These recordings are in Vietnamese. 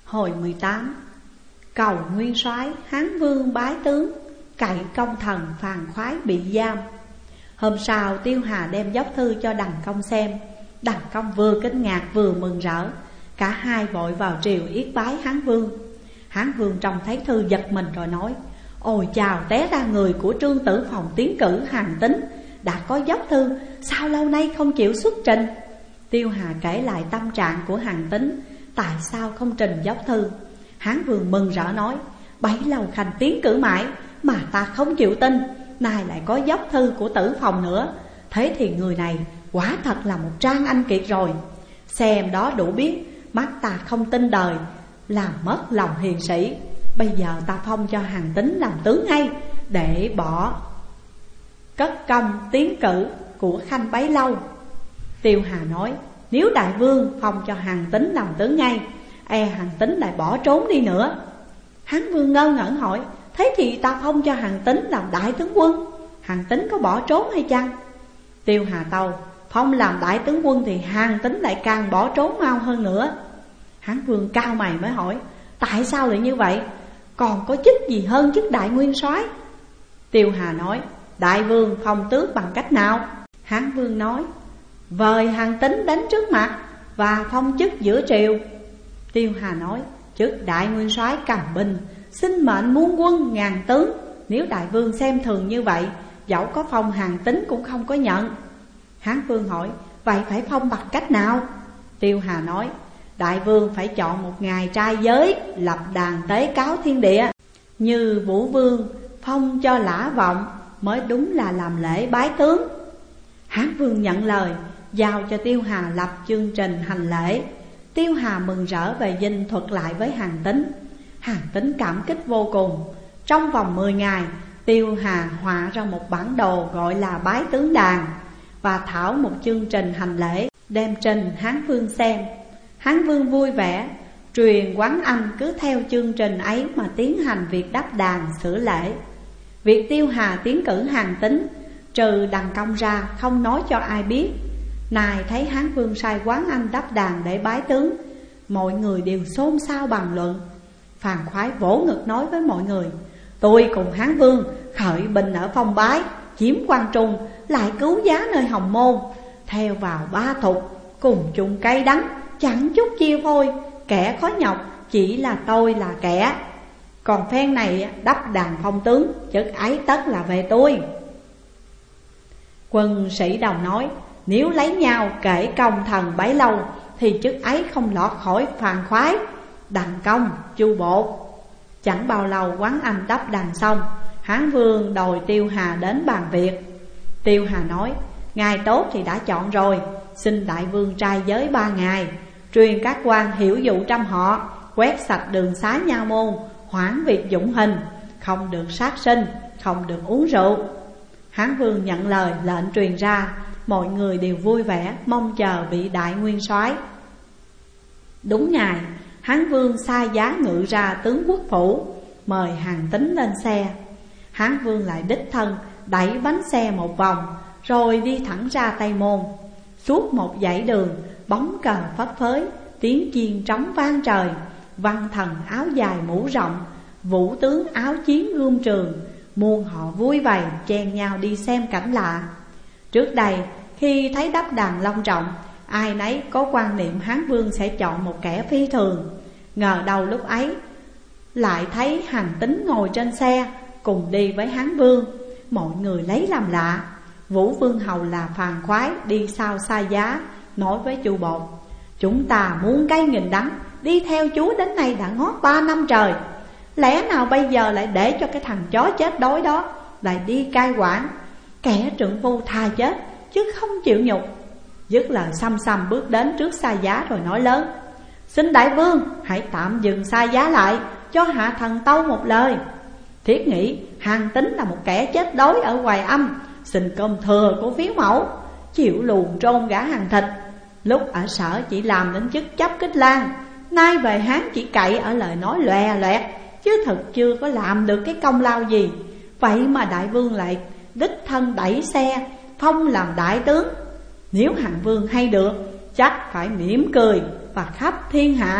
Hồi 18. Cầu nguyên soái, Hán vương bái tướng, cậy công thần phàn khoái bị giam. Hôm sau Tiêu Hà đem dốc thư cho Đằng Công xem. Đằng Công vừa kinh ngạc vừa mừng rỡ. Cả hai vội vào triều yết bái Hán vương. Hán vương trông thấy thư giật mình rồi nói: ôi chào, té ra người của Trương Tử Phòng tiến cử Hàn Tín đã có dốc thư, sao lâu nay không chịu xuất trình? Tiêu Hà kể lại tâm trạng của Hàn Tín, tại sao không trình dốc thư. Hán vương mừng rỡ nói: bấy lâu khanh tiến cử mãi mà ta không chịu tin, nay lại có dốc thư của Tử Phòng nữa. Thế thì người này quả thật là một trang anh kiệt rồi. Xem đó đủ biết mắt ta không tin đời, làm mất lòng hiền sĩ. Bây giờ ta phong cho Hàn Tín làm tướng ngay, để bỏ cất công tiến cử của khanh bấy lâu. Tiêu Hà nói: nếu đại vương phong cho Hàn Tín làm tướng ngay, e Hàn Tín lại bỏ trốn đi nữa. Hán vương ngơ ngẩn hỏi: thế thì ta phong cho Hàn Tín làm đại tướng quân, Hàn Tín có bỏ trốn hay chăng? Tiêu Hà tâu: phong làm đại tướng quân thì Hàn Tín lại càng bỏ trốn mau hơn nữa. Hán vương cao mày mới hỏi: tại sao lại như vậy? Còn có chức gì hơn chức đại nguyên soái? Tiêu Hà nói: đại vương phong tước bằng cách nào? Hán vương nói: vời Hàn Tín đến trước mặt và phong chức giữa triều. Tiêu Hà nói: chức đại nguyên soái cầm binh, xin mệnh muôn quân ngàn tướng. Nếu đại vương xem thường như vậy, dẫu có phong Hàn Tín cũng không có nhận. Hán vương hỏi: vậy phải phong bằng cách nào? Tiêu Hà nói: đại vương phải chọn một ngày trai giới, lập đàn tế cáo thiên địa, như Vũ Vương phong cho Lã Vọng, mới đúng là làm lễ bái tướng. Hán vương nhận lời, giao cho Tiêu Hà lập chương trình hành lễ. Tiêu Hà mừng rỡ về dinh thuật lại với Hàn Tín. Hàn Tín cảm kích vô cùng. Trong vòng 10 ngày, Tiêu Hà họa ra một bản đồ gọi là bái tướng đàn, và thảo một chương trình hành lễ đem trình Hán vương xem. Hán vương vui vẻ, truyền Quán Anh cứ theo chương trình ấy mà tiến hành việc đắp đàn sửa lễ. Việc Tiêu Hà tiến cử Hàn Tín, trừ Đằng Công ra không nói cho ai biết. Này thấy Hán vương sai Quán Anh đắp đàn để bái tướng, mọi người đều xôn xao bàn luận. Phàn Khoái vỗ ngực nói với mọi người: tôi cùng Hán vương khởi binh ở Phong Bái, chiếm Quan Trung, lại cứu giá nơi Hồng Môn, theo vào Ba Thục, cùng chung cay đắng, chẳng chút chia phôi. Kẻ khó nhọc chỉ là tôi là kẻ, còn phen này đắp đàn phong tướng, chức ấy tất là về tôi. Quân sĩ đồng nói: nếu lấy nhau kể công thần bấy lâu, thì chức ấy không lọt khỏi Phàn Khoái, Đằng Công, Chu Bột. Chẳng bao lâu Quán Anh đắp đàn xong, Hán vương đòi Tiêu Hà đến bàn việc. Tiêu Hà nói: ngày tốt thì đã chọn rồi, xin đại vương trai giới 3 ngày, truyền các quan hiểu dụ trăm họ, quét sạch đường xá nha môn, hoãn việc dụng hình, không được sát sinh, không được uống rượu. Hán vương nhận lời, lệnh truyền ra, mọi người đều vui vẻ mong chờ vị đại nguyên soái. Đúng ngày, Hán vương sai giá ngự ra tướng quốc phủ, mời Hàn Tín lên xe. Hán vương lại đích thân đẩy bánh xe một vòng, rồi đi thẳng ra Tây Môn. Suốt một dãy đường, bóng cờ phất phới, tiếng chiên trống vang trời. Văn thần áo dài mũ rộng, vũ tướng áo chiến gươm trường, muôn họ vui vầy chen nhau đi xem cảnh lạ. Trước đây khi thấy đắp đàn long trọng, ai nấy có quan niệm Hán vương sẽ chọn một kẻ phi thường. Ngờ đâu lúc ấy lại thấy Hàn Tín ngồi trên xe cùng đi với Hán vương. Mọi người lấy làm lạ. Vũ Vương hầu là Phàn Khoái đi sau xa giá, nói với Chu Bột: chúng ta muốn cây nghìn đắng, đi theo chúa đến nay đã ngót 3 năm trời, lẽ nào bây giờ lại để cho cái thằng chó chết đói đó lại đi cai quản? Kẻ trượng phu tha chết chứ không chịu nhục. Dứt lời xăm xăm bước đến trước xa giá rồi nói lớn: xin đại vương hãy tạm dừng xa giá lại, cho hạ thần tâu một lời. Thiết nghĩ Hàn Tín là một kẻ chết đói ở Hoài Âm, xin cơm thừa của phiếu mẫu, chịu luồn trôn gã hàng thịt. Lúc ở sở chỉ làm đến chức chấp kích lang, nay về Hán chỉ cậy ở lời nói lòe loẹt, chứ thực chưa có làm được cái công lao gì. Vậy mà đại vương lại đích thân đẩy xe phong làm đại tướng. Nếu Hàn vương hay được, chắc phải mỉm cười và khắp thiên hạ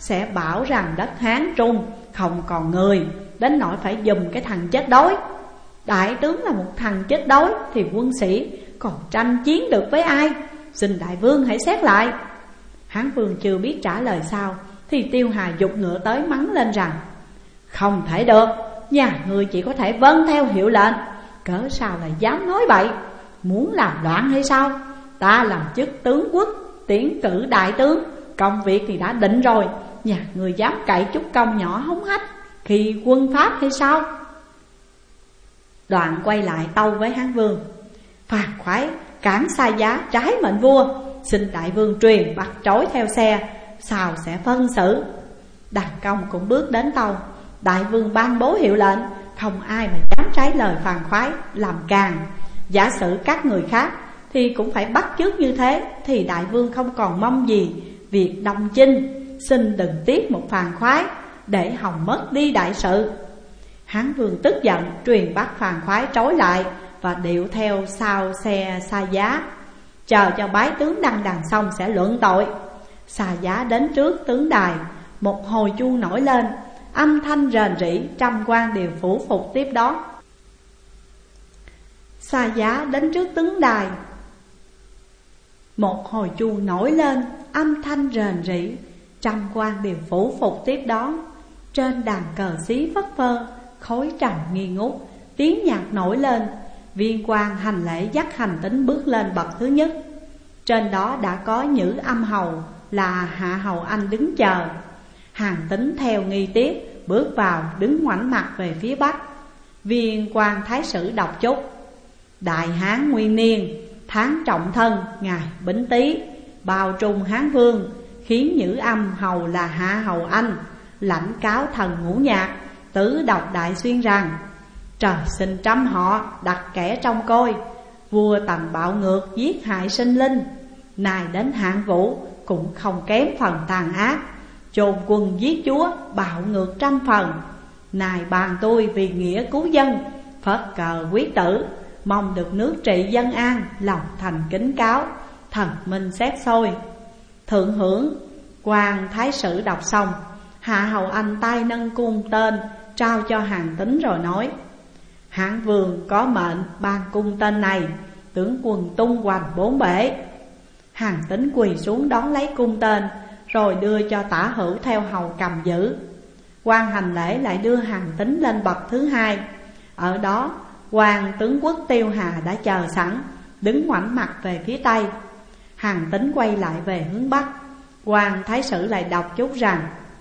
sẽ bảo rằng đất Hán Trung không còn người, đến nỗi phải giùm cái thằng chết đói. Đại tướng là một thằng chết đói thì quân sĩ còn tranh chiến được với ai? Xin đại vương hãy xét lại. Hán vương chưa biết trả lời sao thì Tiêu Hà giục ngựa tới mắng lên rằng: Không thể được, nhà ngươi chỉ có thể vâng theo hiệu lệnh, cớ sao lại dám nói bậy? Muốn làm loạn hay sao? Ta làm chức tướng quốc, tiến cử đại tướng, công việc thì đã định rồi, nhà ngươi dám cậy chút công nhỏ hống hách khi quân Pháp hay sao? Đoạn quay lại tâu với Hán vương: Phàn khoái cản Xa Giá trái mệnh vua, xin đại vương truyền bắt trói theo xe, sao sẽ phân xử. Đàn Công cũng bước đến tâu: Đại vương ban bố hiệu lệnh, không ai mà dám trái lời Phàn khoái làm càn. Giả sử các người khác thì cũng phải bắt chước như thế, thì đại vương không còn mong gì việc đồng chinh. Xin đừng tiếc một Phàn khoái để hòng mất đi đại sự. Hán vương tức giận truyền bắt Phàn khoái trói lại và điệu theo sau xe Xa Giá, chờ cho bái tướng đăng đàn xong sẽ luận tội. Xa Giá đến trước tướng đài, một hồi chuông nổi lên, âm thanh rền rĩ, trăm quan đều phủ phục tiếp đó. Xa Giá đến trước tướng đài, một hồi chuông nổi lên, âm thanh rền rĩ, trăm quan đều phủ phục tiếp đó. Trên đàn cờ xí phất phơ, khói trầm nghi ngút, tiếng nhạc nổi lên. Viên quan hành lễ dắt Hành Tín bước lên bậc thứ nhất. Trên đó đã có Nhữ Âm Hầu là Hạ Hầu Anh đứng chờ. Hàn Tín theo nghi tiết bước vào, đứng ngoảnh mặt về phía bắc. Viên quan thái sử đọc chúc: Đại Hán Nguyên Niên, tháng Trọng Thân, ngày Bính Tý, bao trùm Hán Vương, khiến Nhữ Âm Hầu là Hạ Hầu Anh lãnh cáo thần Ngũ Nhạc, tứ đọc đại xuyên rằng: Trời sinh trăm họ, đặt kẻ trong coi, vua tầm bạo ngược giết hại sinh linh. Này đến Hạng Vũ cũng không kém phần tàn ác, chôn quân giết chúa, bạo ngược trăm phần. Này bàn tôi vì nghĩa cứu dân, phất cờ quyết tử, mong được nước trị dân an, lòng thành kính cáo, thần minh xét soi. Thượng hưởng. Quan thái sử đọc xong, Hạ Hầu Anh tay nâng cung tên trao cho Hàn Tín rồi nói: Hán vương có mệnh ban cung tên này, tướng quân tung hoành bốn bể. Hàn Tín quỳ xuống đón lấy cung tên, rồi đưa cho Tả Hữu theo hầu cầm giữ. Quan hành lễ lại đưa Hàn Tín lên bậc thứ hai. Ở đó quan tướng quốc Tiêu Hà đã chờ sẵn, đứng ngoảnh mặt về phía tây. Hàn Tín quay lại về hướng bắc. Quan thái sử lại đọc chúc rằng: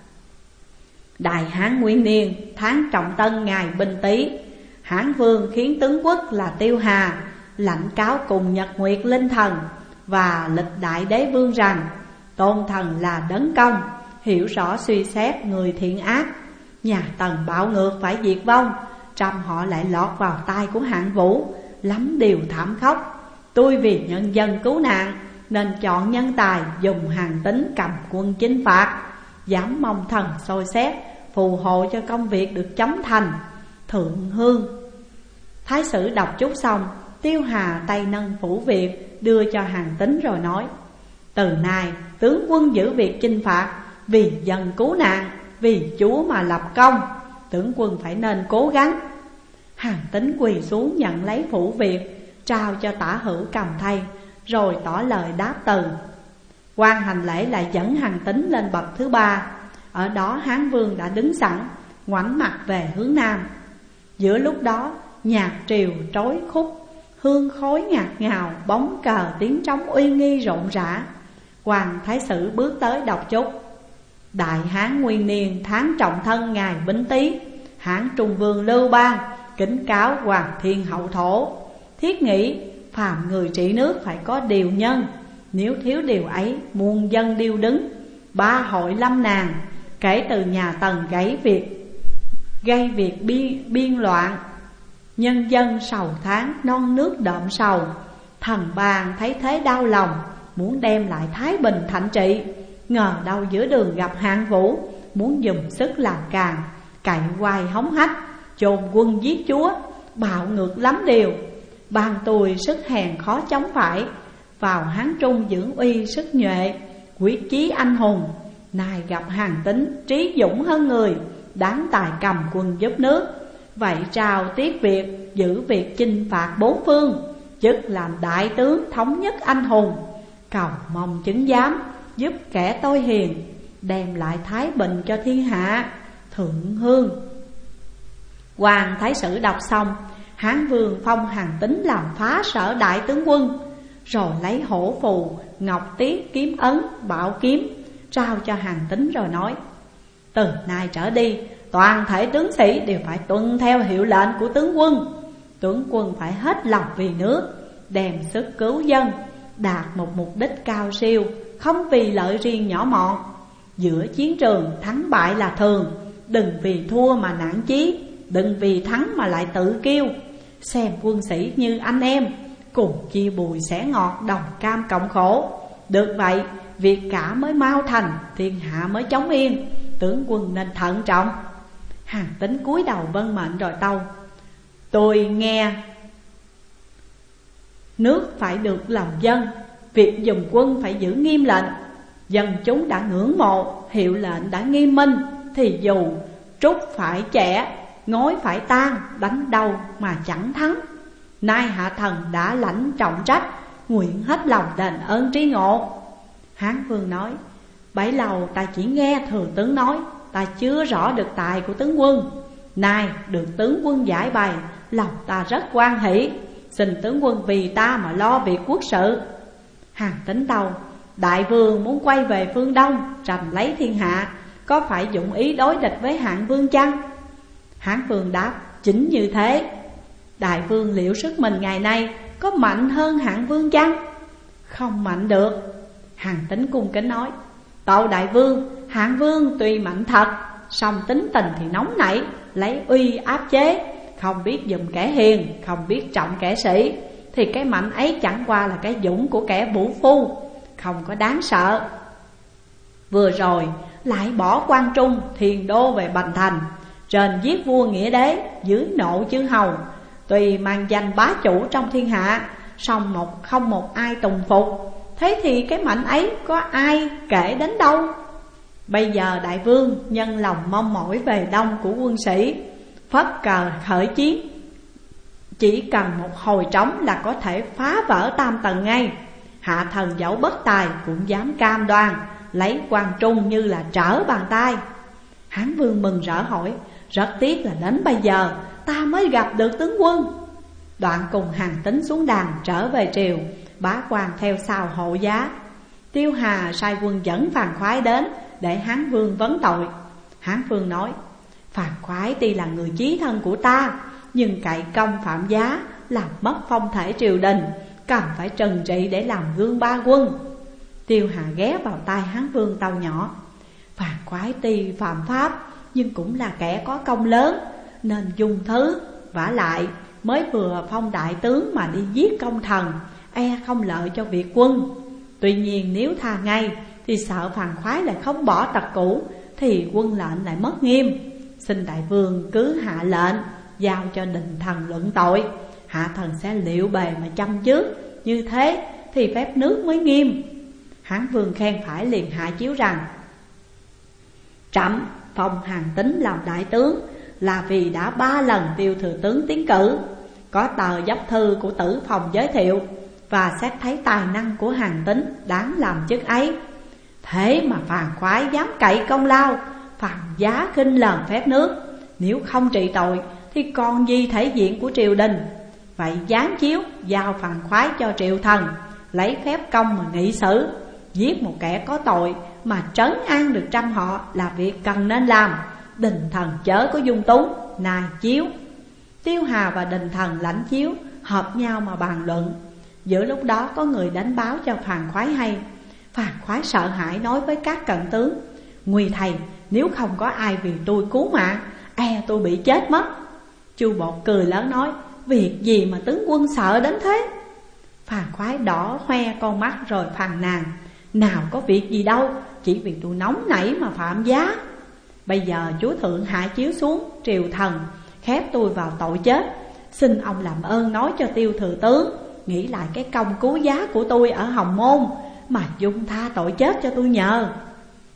Đại Hán Nguyên Niên, tháng Trọng Tân, ngày Bính Tý, Hán vương khiến tướng quốc là Tiêu Hà lãnh cáo cùng Nhật Nguyệt Linh Thần và lịch đại đế vương rằng: Tôn thần là đấng công, hiểu rõ suy xét người thiện ác. Nhà Tần bạo ngược phải diệt vong, trăm họ lại lọt vào tay của Hạng Vũ, lắm điều thảm khốc. Tôi vì nhân dân cứu nạn nên chọn nhân tài dùng Hàn Tín cầm quân chinh phạt, dám mong thần soi xét phù hộ cho công việc được chóng thành. Thượng hương. Thái sử đọc chúc xong, Tiêu Hà tay nâng phủ việc đưa cho Hàn Tín rồi nói: Từ nay tướng quân giữ việc chinh phạt, vì dân cứu nạn, vì chúa mà lập công, tướng quân phải nên cố gắng. Hàn Tín quỳ xuống nhận lấy phủ việc, trao cho Tả Hữu cầm thay, rồi tỏ lời đáp từ. Quan hành lễ lại dẫn Hàn Tín lên bậc thứ ba. Ở đó Hán vương đã đứng sẵn, ngoảnh mặt về hướng nam. Giữa lúc đó nhạc triều trối khúc, hương khói ngạt ngào, bóng cờ tiếng trống uy nghi rộn rã. Hoàng thái sử bước tới đọc chúc: Đại Hán Nguyên Niên, tháng Trọng Thân, ngày Bính Tý, Hán Trung Vương Lưu Bang kính cáo Hoàng Thiên Hậu Thổ. Thiết nghĩ phàm người trị nước phải có điều nhân, nếu thiếu điều ấy muôn dân điêu đứng. Ba hội lâm nàng, kể từ nhà Tần gây việc biên loạn, nhân dân sầu tháng, non nước đượm sầu. Thần bàn thấy thế đau lòng, muốn đem lại thái bình thạnh trị. Ngờ đâu giữa đường gặp Hạng Vũ, muốn dùng sức làm càn, cậy quay hống hách, chôn quân giết chúa, bạo ngược lắm điều. Ban tôi sức hèn khó chống phải, vào Hán Trung dưỡng uy sức nhuệ, quyết chí anh hùng. Nay gặp Hàn Tín trí dũng hơn người, đáng tài cầm quân giúp nước. Vậy trao tiết việc, giữ việc chinh phạt bốn phương, chức làm đại tướng thống nhất anh hùng. Cầu mong chứng giám giúp kẻ tôi hiền, đem lại thái bình cho thiên hạ. Thượng Hương. Hoàng thái sử đọc xong, Hán Vương phong Hàn Tín làm phá sở đại tướng quân, rồi lấy hổ phù, ngọc tiết, kiếm ấn, bảo kiếm trao cho Hàn Tín rồi nói: từ nay trở đi, toàn thể tướng sĩ đều phải tuân theo hiệu lệnh của tướng quân. Tướng quân phải hết lòng vì nước, đem sức cứu dân, đạt một mục đích cao siêu, không vì lợi riêng nhỏ mọn. Giữa chiến trường thắng bại là thường, đừng vì thua mà nản chí, đừng vì thắng mà lại tự kiêu. Xem quân sĩ như anh em, cùng chia bùi sẻ ngọt, đồng cam cộng khổ. Được vậy, việc cả mới mau thành, thiên hạ mới chống yên. Tướng quân nên thận trọng. Hàn Tín cúi đầu vâng mệnh rồi tâu: tôi nghe nước phải được lòng dân, việc dùng quân phải giữ nghiêm lệnh. Dân chúng đã ngưỡng mộ, hiệu lệnh đã nghiêm minh, thì dù trúc phải trẻ, ngói phải tan, đánh đâu mà chẳng thắng. Nay hạ thần đã lãnh trọng trách, nguyện hết lòng đền ơn tri ngộ. Hán Vương nói: bấy lâu ta chỉ nghe thừa tướng nói, ta chưa rõ được tài của tướng quân. Nay được tướng quân giải bày, lòng ta rất hoan hỷ. Xin tướng quân vì ta mà lo việc quốc sự. Hàn Tín tâu: đại vương muốn quay về phương Đông, tranh lấy thiên hạ, có phải dụng ý đối địch với Hạng Vương chăng? Hán Vương đáp: chính như thế. Đại vương liệu sức mình ngày nay có mạnh hơn Hạng Vương chăng? Không mạnh được. Hàn Tín cung kính nói: tâu đại vương, Hạng Vương tuy mạnh thật, song tính tình thì nóng nảy, lấy uy áp chế, không biết dùm kẻ hiền, không biết trọng kẻ sĩ. Thì cái mạnh ấy chẳng qua là cái dũng của kẻ vũ phu, không có đáng sợ. Vừa rồi lại bỏ Quan Trung, Thiền Đô về Bành Thành, trên giết vua nghĩa đế, dưới nộ chư hầu. Tuy mang danh bá chủ trong thiên hạ, song không một ai tùng phục. Thế thì cái mạnh ấy có ai kể đến đâu? Bây giờ đại vương nhân lòng mong mỏi về đông của quân sĩ, phất cờ khởi chiến, chỉ cần một hồi trống là có thể phá vỡ Tam Tần ngay. Hạ thần dẫu bất tài cũng dám cam đoan lấy Quan Trung như là trở bàn tay. Hán Vương mừng rỡ hỏi: rất tiếc là đến bây giờ ta mới gặp được tướng quân. Đoạn cùng Hàn Tín xuống đàn trở về triều, bá quan theo sau hộ giá. Tiêu Hà sai quân dẫn Phàn Khoái đến để Hán Vương vấn tội. Hán Vương nói: Phàn Khoái tuy là người chí thân của ta, nhưng cậy công phạm giá, làm mất phong thể triều đình, cần phải trừng trị để làm gương ba quân. Tiêu Hà ghé vào tai Hán Vương tâu nhỏ: Phàn Khoái tuy phạm pháp, nhưng cũng là kẻ có công lớn, nên dung thứ. Vả lại mới vừa phong đại tướng mà đi giết công thần, e không lợi cho việc quân. Tuy nhiên nếu tha ngay thì sợ Phàn Khoái lại không bỏ tật cũ, thì quân lệnh lại mất nghiêm. Xin đại vương cứ hạ lệnh, giao cho đình thần luận tội. Hạ thần sẽ liệu bề mà chăm trước, như thế thì phép nước mới nghiêm. Hán Vương khen phải liền hạ chiếu rằng: Trẫm phong Hàn Tín làm đại tướng là vì đã 3 lần Tiêu thừa tướng tiến cử, có tờ dốc thư của Tử Phòng giới thiệu, và xét thấy tài năng của Hàn Tín đáng làm chức ấy. Thế mà Phàn Khoái dám cậy công lao, phàn giá khinh lờn phép nước, nếu không trị tội thì còn gì thể diện của triều đình. Vậy giáng chiếu giao Phàn Khoái cho triều thần, lấy phép công mà nghị xử. Giết một kẻ có tội mà trấn an được trăm họ là việc cần nên làm. Đình thần chớ có dung túng, nài chiếu. Tiêu Hà và đình thần lãnh chiếu, hợp nhau mà bàn luận. Giữa lúc đó có người đánh báo cho Phàn Khoái hay. Phàn Khoái sợ hãi nói với các cận tướng: Nguy thầy, nếu không có ai vì tôi cứu mạng, e tôi bị chết mất. Chu Bột cười lớn nói: Việc gì mà tướng quân sợ đến thế? Phàn Khoái đỏ hoe con mắt rồi phàn nàn: Nào có việc gì đâu, chỉ vì tôi nóng nảy mà phạm giá. Bây giờ chúa thượng hạ chiếu xuống, triều thần khép tôi vào tội chết. Xin ông làm ơn nói cho Tiêu thừa tướng nghĩ lại cái công cứu giá của tôi ở Hồng Môn, mà dung tha tội chết cho tôi nhờ.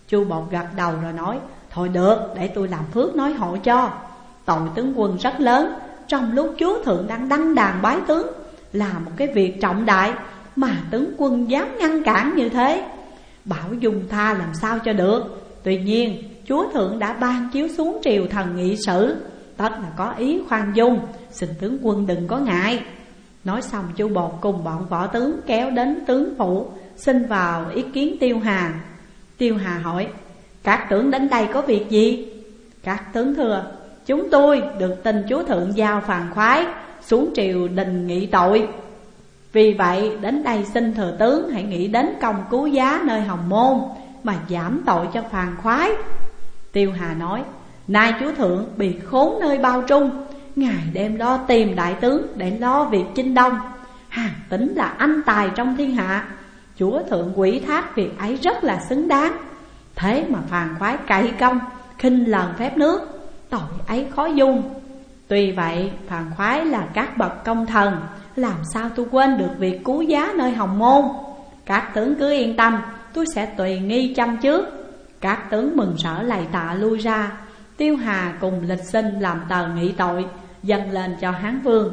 Chu Bột gật đầu rồi nói: thôi được, để tôi làm phước nói hộ cho. Tội tướng quân rất lớn, trong lúc chúa thượng đang đăng đàn bái tướng, là một cái việc trọng đại mà tướng quân dám ngăn cản như thế. Bảo dung tha làm sao cho được. Tuy nhiên chúa thượng đã ban chiếu xuống triều thần nghị sự, tất là có ý khoan dung, xin tướng quân đừng có ngại. Nói xong Chu Bột cùng bọn võ tướng kéo đến tướng phủ, xin vào ý kiến Tiêu Hà. Tiêu Hà hỏi: các tướng đến đây có việc gì? Các tướng thưa: chúng tôi được tin chúa thượng giao Phàn Khoái xuống triều đình nghị tội, vì vậy đến đây xin thừa tướng hãy nghĩ đến công cứu giá nơi Hồng Môn mà giảm tội cho Phàn Khoái. Tiêu Hà nói: nay chúa thượng bị khốn nơi Bao Trung, ngày đêm lo tìm đại tướng để lo việc chinh đông. Hàn Tín là anh tài trong thiên hạ, chúa thượng ủy thác việc ấy rất là xứng đáng. Thế mà Phàn Khoái cậy công, khinh lần phép nước, tội ấy khó dung. Tuy vậy Phàn Khoái là các bậc công thần, làm sao tôi quên được việc cứu giá nơi Hồng Môn. Các tướng cứ yên tâm, tôi sẽ tùy nghi chăm trước. Các tướng mừng rỡ lạy tạ lui ra. Tiêu Hà cùng lịch sinh làm tờ nghị tội, dâng lên cho Hán Vương.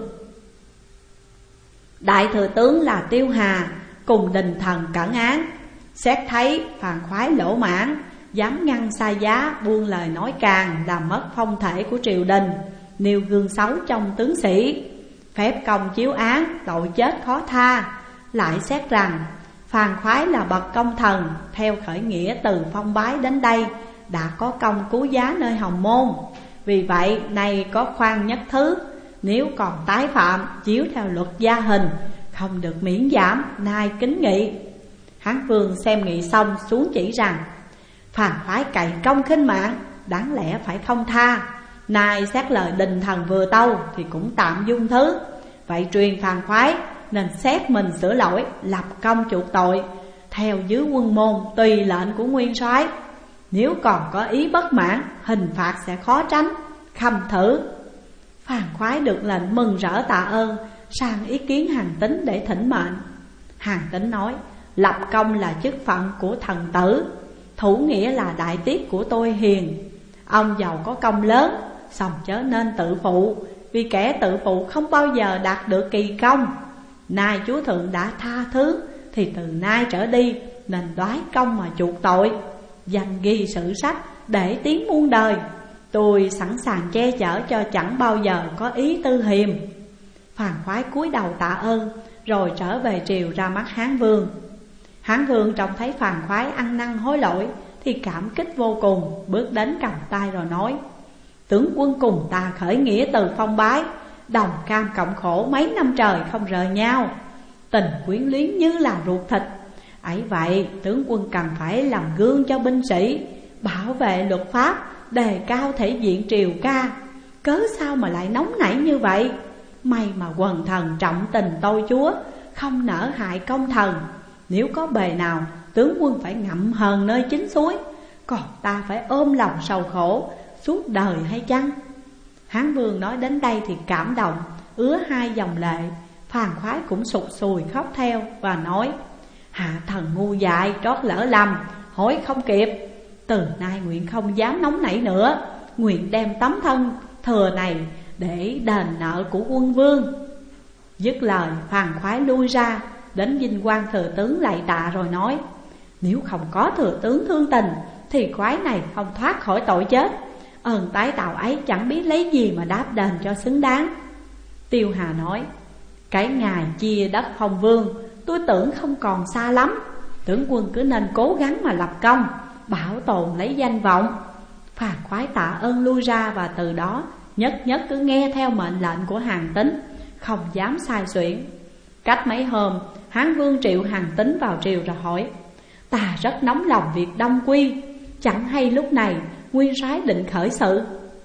Đại thừa tướng là Tiêu Hà cùng đình thần Cẩn Án xét thấy Phàn Khoái lỗ mãn, dám ngăn sai giá, buông lời nói càng, làm mất phong thể của triều đình, nêu gương xấu trong tướng sĩ, phép công chiếu án, tội chết khó tha. Lại xét rằng Phàn Khoái là bậc công thần, theo khởi nghĩa từ Phong Bái đến đây đã có công cứu giá nơi Hồng Môn, vì vậy nay có khoan nhất thứ. Nếu còn tái phạm, chiếu theo luật gia hình, không được miễn giảm, nay kính nghị. Hán Vương xem nghị xong xuống chỉ rằng: Phàn Khoái cậy công khinh mạng, đáng lẽ phải không tha. Nay xét lời đình thần vừa tâu thì cũng tạm dung thứ. Vậy truyền Phàn Khoái nên xét mình sửa lỗi, lập công chuộc tội, theo dưới quân môn tùy lệnh của nguyên soái. Nếu còn có ý bất mãn, hình phạt sẽ khó tránh, khâm thử. Phàn Khoái được lệnh mừng rỡ tạ ơn, sang ý kiến Hàn Tín để thỉnh mệnh. Hàn Tín nói: lập công là chức phận của thần tử, thủ nghĩa là đại tiết của tôi hiền. Ông giàu có công lớn, song chớ nên tự phụ, vì kẻ tự phụ không bao giờ đạt được kỳ công. Nay chúa thượng đã tha thứ, thì từ nay trở đi nên đoái công mà chuộc tội, dành ghi sử sách để tiến muôn đời. Tôi sẵn sàng che chở cho chẳng bao giờ có ý tư hiềm. Phàn Khoái cúi đầu tạ ơn, rồi trở về triều ra mắt Hán Vương. Hán Vương trông thấy Phàn Khoái ăn năn hối lỗi thì cảm kích vô cùng, bước đến cầm tay rồi nói: tướng quân cùng ta khởi nghĩa từ Phong Bái, đồng cam cộng khổ mấy năm trời không rời nhau, tình quyến luyến như là ruột thịt. Ấy vậy tướng quân cần phải làm gương cho binh sĩ, bảo vệ luật pháp, đề cao thể diện triều ca. Cớ sao mà lại nóng nảy như vậy? May mà quần thần trọng tình tôi chúa, không nỡ hại công thần. Nếu có bề nào, tướng quân phải ngậm hờn nơi chính suối, còn ta phải ôm lòng sầu khổ suốt đời hay chăng? Hán Vương nói đến đây thì cảm động, ứa hai dòng lệ. Phàn Khoái cũng sụt sùi khóc theo và nói: hạ thần ngu dại trót lỡ lầm, hối không kịp. Từ nay nguyện không dám nóng nảy nữa, nguyện đem tấm thân thừa này để đền nợ của quân vương. Dứt lời Phàn Khoái lui ra, đến dinh quan thừa tướng lạy tạ rồi nói: nếu không có thừa tướng thương tình thì khoái này không thoát khỏi tội chết. Ơn tái tạo ấy chẳng biết lấy gì mà đáp đền cho xứng đáng. Tiêu Hà nói: cái ngày chia đất Phong Vương tôi tưởng không còn xa lắm, tướng quân cứ nên cố gắng mà lập công, bảo tồn lấy danh vọng. Phàn Khoái tạ ơn lui ra, và từ đó nhất nhất cứ nghe theo mệnh lệnh của Hàn Tín, không dám sai xuyển. Cách mấy hôm, Hán Vương triệu Hàn Tín vào triều rồi hỏi: ta rất nóng lòng việc đông quy, chẳng hay lúc này nguyên soái định khởi sự.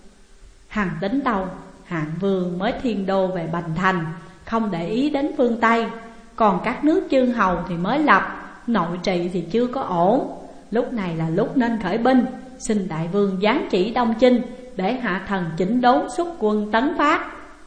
Hàn Tín tâu: Hàn Vương mới thiên đô về Bành Thành, không để ý đến phương Tây. Còn các nước chư hầu thì mới lập, nội trị thì chưa có ổn. Lúc này là lúc nên khởi binh, xin đại vương giáng chỉ Đông Chinh, để hạ thần chỉnh đốn xuất quân tấn phát.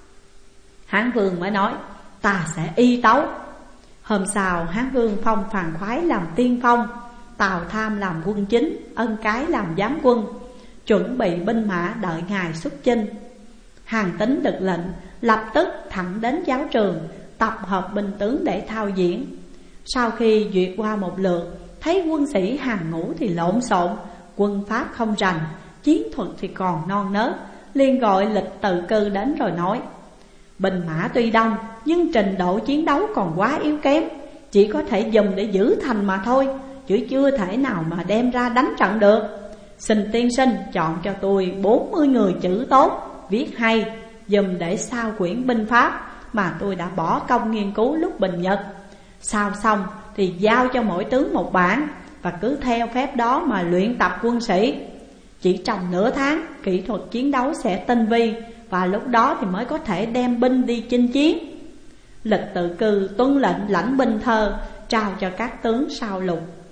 Hán Vương mới nói: ta sẽ y tấu. Hôm sau Hán Vương phong Phàn Khoái làm tiên phong, Tào Tham làm quân chính, Ân Cái làm giám quân, chuẩn bị binh mã đợi ngài xuất chinh. Hàn Tín được lệnh, lập tức thẳng đến giáo trường, tập hợp binh tướng để thao diễn. Sau khi duyệt qua một lượt, thấy quân sĩ hàng ngũ thì lộn xộn, quân pháp không rành, chiến thuật thì còn non nớt, liền gọi Lịch Tự Cư đến rồi nói: binh mã tuy đông, nhưng trình độ chiến đấu còn quá yếu kém, chỉ có thể dùng để giữ thành mà thôi, chứ chưa thể nào mà đem ra đánh trận được. Xin tiên sinh chọn cho tôi 40 người chữ tốt, viết hay, dùng để sao quyển binh pháp mà tôi đã bỏ công nghiên cứu lúc bình Nhật. Sao xong thì giao cho mỗi tướng một bản, và cứ theo phép đó mà luyện tập quân sĩ. Chỉ trong nửa tháng, kỹ thuật chiến đấu sẽ tinh vi, và lúc đó thì mới có thể đem binh đi chinh chiến. Lịch Tự Cư tuân lệnh lãnh binh thơ, trao cho các tướng sau lục.